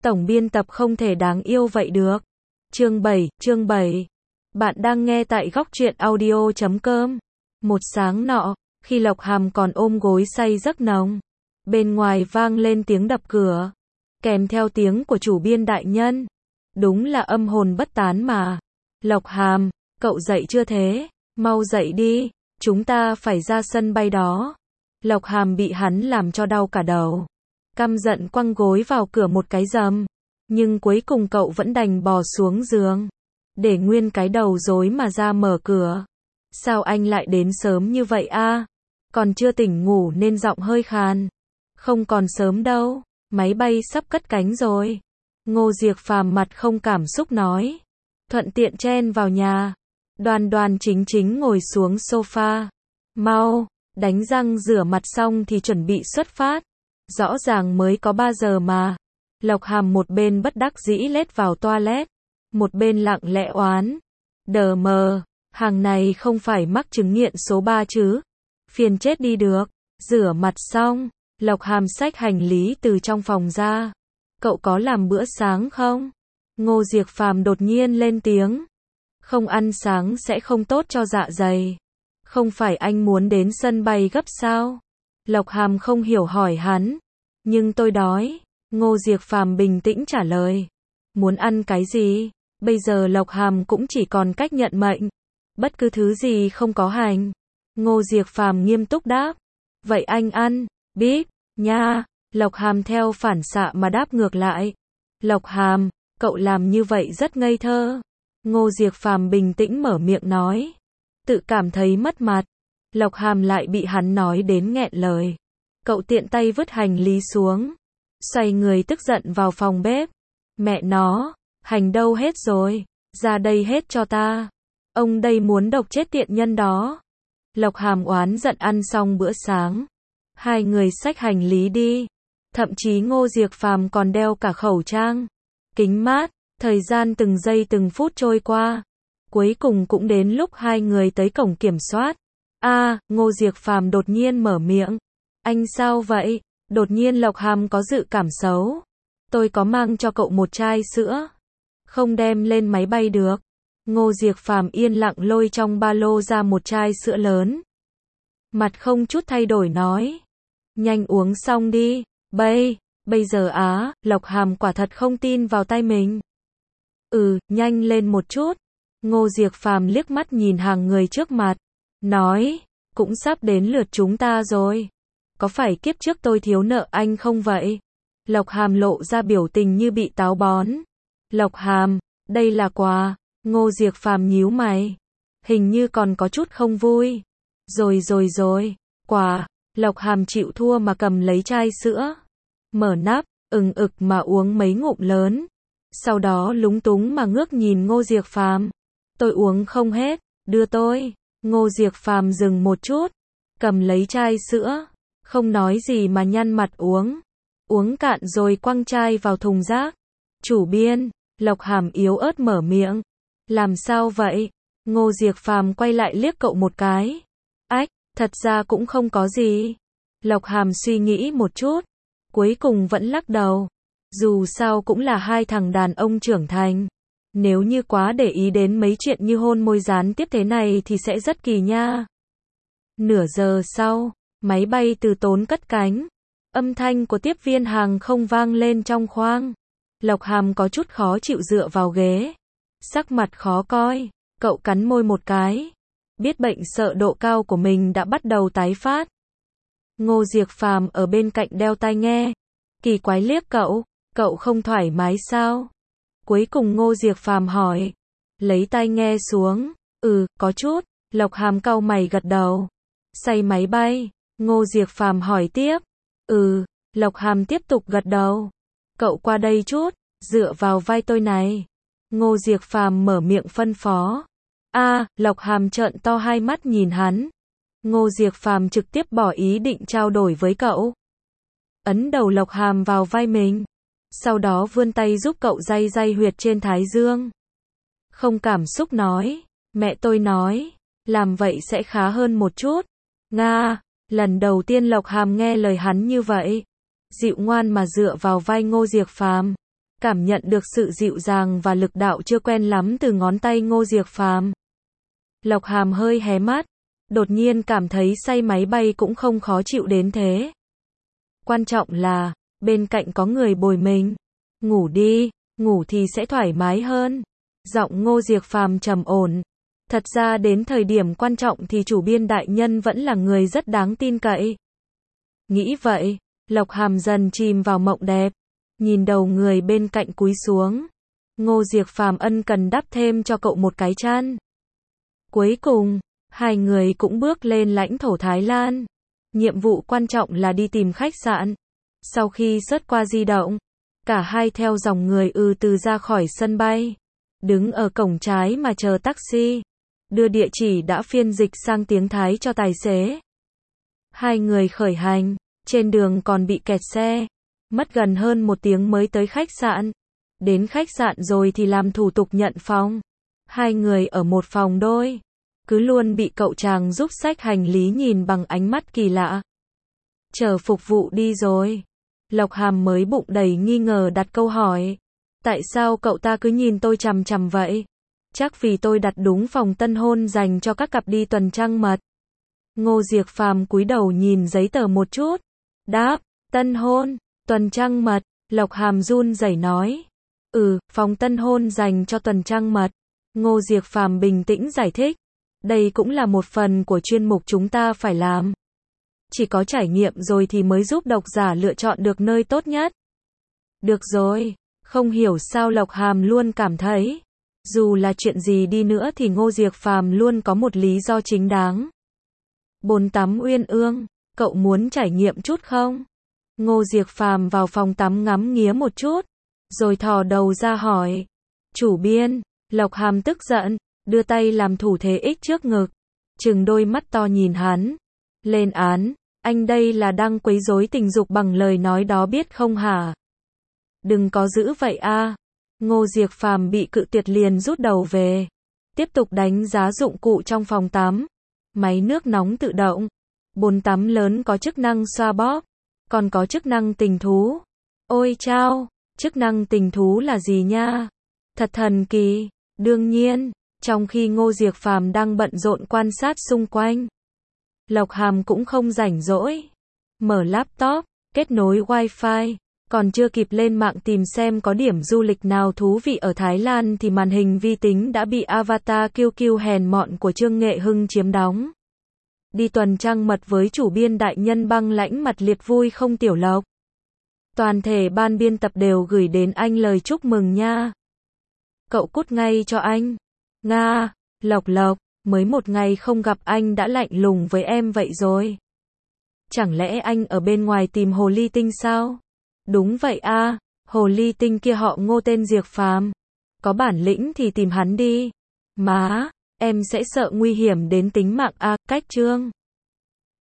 Tổng biên tập không thể đáng yêu vậy được. Chương 7. Bạn đang nghe tại góc truyện audio.com. Một sáng nọ, khi Lộc Hàm còn ôm gối say giấc nồng, bên ngoài vang lên tiếng đập cửa, kèm theo tiếng của chủ biên đại nhân. Đúng là âm hồn bất tán mà. Lộc Hàm, cậu dậy chưa thế? Mau dậy đi, chúng ta phải ra sân bay đó. Lộc Hàm bị hắn làm cho đau cả đầu. Căm giận quăng gối vào cửa một cái dầm. Nhưng cuối cùng cậu vẫn đành bò xuống giường, để nguyên cái đầu rối mà ra mở cửa. Sao anh lại đến sớm như vậy a? Còn chưa tỉnh ngủ nên giọng hơi khàn. Không còn sớm đâu, máy bay sắp cất cánh rồi. Ngô Diệc Phàm mặt không cảm xúc nói. Thuận tiện chen vào nhà. Đoan Đoan Chính Chính ngồi xuống sofa. Mau, đánh răng rửa mặt xong thì chuẩn bị xuất phát. Rõ ràng mới có 3 giờ mà. Lộc Hàm một bên bất đắc dĩ lết vào toilet, một bên lặng lẽ oán. Đờ mờ, hàng này không phải mắc chứng nghiện số 3 chứ. Phiền chết đi được. Rửa mặt xong, Lộc Hàm xách hành lý từ trong phòng ra. Cậu có làm bữa sáng không? Ngô Diệc Phàm đột nhiên lên tiếng. Không ăn sáng sẽ không tốt cho dạ dày. Không phải anh muốn đến sân bay gấp sao? Lộc Hàm không hiểu hỏi hắn. Nhưng tôi đói. Ngô Diệc Phàm bình tĩnh trả lời. Muốn ăn cái gì? Bây giờ Lộc Hàm cũng chỉ còn cách nhận mệnh. Bất cứ thứ gì không có hành. Ngô Diệc Phàm nghiêm túc đáp. Vậy anh ăn, biết, nha. Lộc Hàm theo phản xạ mà đáp ngược lại. Lộc Hàm, cậu làm như vậy rất ngây thơ. Ngô Diệc Phàm bình tĩnh mở miệng nói. Tự cảm thấy mất mặt. Lộc Hàm lại bị hắn nói đến nghẹn lời. Cậu tiện tay vứt hành lý xuống, xoay người tức giận vào phòng bếp. Mẹ nó, hành đâu hết rồi, ra đây hết cho ta. Ông đây muốn độc chết tiện nhân đó. Lộc Hàm oán giận ăn xong bữa sáng. Hai người xách hành lý đi. Thậm chí Ngô Diệc Phàm còn đeo cả khẩu trang, kính mát. Thời gian từng giây từng phút trôi qua. Cuối cùng cũng đến lúc hai người tới cổng kiểm soát. Ngô Diệc Phàm đột nhiên mở miệng. Anh sao vậy? Đột nhiên Lộc Hàm có dự cảm xấu. Tôi có mang cho cậu một chai sữa. Không đem lên máy bay được. Ngô Diệc Phàm yên lặng lôi trong ba lô ra một chai sữa lớn. Mặt không chút thay đổi nói. Nhanh uống xong đi. Bây giờ Lộc Hàm quả thật không tin vào tay mình. Nhanh lên một chút. Ngô Diệc Phàm liếc mắt nhìn hàng người trước mặt. Nói, cũng sắp đến lượt chúng ta rồi. Có phải kiếp trước tôi thiếu nợ anh không vậy? Lộc Hàm lộ ra biểu tình như bị táo bón. Lộc Hàm, đây là quà. Ngô Diệc Phàm nhíu mày. Hình như còn có chút không vui. Rồi, quà. Lộc Hàm chịu thua mà cầm lấy chai sữa. Mở nắp, mà uống mấy ngụm lớn. Sau đó lúng túng mà ngước nhìn Ngô Diệc Phàm. Tôi uống không hết, đưa tôi. Ngô Diệc Phàm dừng một chút, cầm lấy chai sữa, không nói gì mà nhăn mặt uống. Uống cạn rồi quăng chai vào thùng rác. Chủ biên, Lộc Hàm yếu ớt mở miệng. Làm sao vậy? Ngô Diệc Phàm quay lại liếc cậu một cái. Thật ra cũng không có gì. Lộc Hàm suy nghĩ một chút, cuối cùng vẫn lắc đầu. Dù sao cũng là hai thằng đàn ông trưởng thành. Nếu như quá để ý đến mấy chuyện như hôn môi gián tiếp thế này thì sẽ rất kỳ nha. Nửa giờ sau, máy bay từ tốn cất cánh. Âm thanh của tiếp viên hàng không vang lên trong khoang. Lộc Hàm có chút khó chịu dựa vào ghế. Sắc mặt khó coi, cậu cắn môi một cái. Biết bệnh sợ độ cao của mình đã bắt đầu tái phát. Ngô Diệc Phàm ở bên cạnh đeo tai nghe. Kỳ quái liếc cậu không thoải mái sao? Cuối cùng Ngô Diệc Phàm hỏi. Lấy tai nghe xuống. Có chút. Lộc Hàm cau mày gật đầu. Say máy bay? Ngô Diệc Phàm hỏi tiếp. Lộc Hàm tiếp tục gật đầu. Cậu qua đây chút, dựa vào vai tôi này. Ngô Diệc Phàm mở miệng phân phó. Lộc Hàm trợn to hai mắt nhìn hắn. Ngô Diệc Phàm trực tiếp bỏ ý định trao đổi với cậu. Ấn đầu Lộc Hàm vào vai mình. Sau đó vươn tay giúp cậu day huyệt trên thái dương. Không cảm xúc nói. Mẹ tôi nói, làm vậy sẽ khá hơn một chút. Lần đầu tiên Lộc Hàm nghe lời hắn như vậy. Dịu ngoan mà dựa vào vai Ngô Diệc Phàm. cảm nhận được sự dịu dàng và lực đạo chưa quen lắm từ ngón tay Ngô Diệc Phàm. Lộc Hàm hơi hé mắt, đột nhiên cảm thấy say máy bay cũng không khó chịu đến thế. Quan trọng là, bên cạnh có người bồi mình. Ngủ đi, ngủ thì sẽ thoải mái hơn. Giọng Ngô Diệc Phàm trầm ổn. Thật ra đến thời điểm quan trọng thì chủ biên đại nhân vẫn là người rất đáng tin cậy. Nghĩ vậy, Lộc Hàm dần chìm vào mộng đẹp. Nhìn đầu người bên cạnh cúi xuống. Ngô Diệc Phàm ân cần đắp thêm cho cậu một cái chăn. Cuối cùng, hai người cũng bước lên lãnh thổ Thái Lan. Nhiệm vụ quan trọng là đi tìm khách sạn. Sau khi search qua di động, cả hai theo dòng người từ ra khỏi sân bay. Đứng ở cổng trái mà chờ taxi. Đưa địa chỉ đã phiên dịch sang tiếng Thái cho tài xế. Hai người khởi hành, trên đường còn bị kẹt xe. Mất gần hơn 1 tiếng mới tới khách sạn. Đến khách sạn rồi thì làm thủ tục nhận phòng. Hai người ở một phòng đôi. Cứ luôn bị cậu chàng giúp xách hành lý nhìn bằng ánh mắt kỳ lạ. Chờ phục vụ đi rồi. Lộc Hàm mới bụng đầy nghi ngờ đặt câu hỏi. Tại sao cậu ta cứ nhìn tôi chằm chằm vậy? Chắc vì tôi đặt đúng phòng tân hôn dành cho các cặp đi tuần trăng mật. Ngô Diệc Phàm cúi đầu nhìn giấy tờ một chút. Đáp, tân hôn, tuần trăng mật. Lộc Hàm run rẩy nói. Phòng tân hôn dành cho tuần trăng mật. Ngô Diệc Phàm bình tĩnh giải thích. Đây cũng là một phần của chuyên mục chúng ta phải làm. Chỉ có trải nghiệm rồi thì mới giúp độc giả lựa chọn được nơi tốt nhất. Được rồi, không hiểu sao Lộc Hàm luôn cảm thấy, dù là chuyện gì đi nữa thì Ngô Diệc Phàm luôn có một lý do chính đáng. Bồn tắm Uyên Ương, cậu muốn trải nghiệm chút không? Ngô Diệc Phàm vào phòng tắm ngắm nghía một chút, rồi thò đầu ra hỏi. Chủ biên, Lộc Hàm tức giận, đưa tay làm thủ thế X trước ngực, trừng đôi mắt to nhìn hắn. Lên án, anh đây là đang quấy rối tình dục bằng lời nói đó biết không hả? Đừng có giữ vậy a. Ngô Diệc Phàm bị cự tuyệt liền rút đầu về. Tiếp tục đánh giá dụng cụ trong phòng tắm. Máy nước nóng tự động. Bồn tắm lớn có chức năng xoa bóp. Còn có chức năng tình thú. Ôi chao, chức năng tình thú là gì nha? Thật thần kỳ. Đương nhiên, trong khi Ngô Diệc Phàm đang bận rộn quan sát xung quanh, Lộc Hàm cũng không rảnh rỗi. Mở laptop, kết nối wifi, còn chưa kịp lên mạng tìm xem có điểm du lịch nào thú vị ở Thái Lan thì màn hình vi tính đã bị avatar kiêu kiêu hèn mọn của Trương Nghệ Hưng chiếm đóng. Đi tuần trăng mật với chủ biên đại nhân băng lãnh mặt liệt vui không Tiểu Lộc. Toàn thể ban biên tập đều gửi đến anh lời chúc mừng nha. Cậu cút ngay cho anh. Nga, Lộc, mới 1 ngày không gặp anh đã lạnh lùng với em vậy rồi. Chẳng lẽ anh ở bên ngoài tìm hồ ly tinh sao? Đúng vậy a, hồ ly tinh kia họ Ngô tên Diệc Phàm. Có bản lĩnh thì tìm hắn đi. Má, em sẽ sợ nguy hiểm đến tính mạng a, cách chương.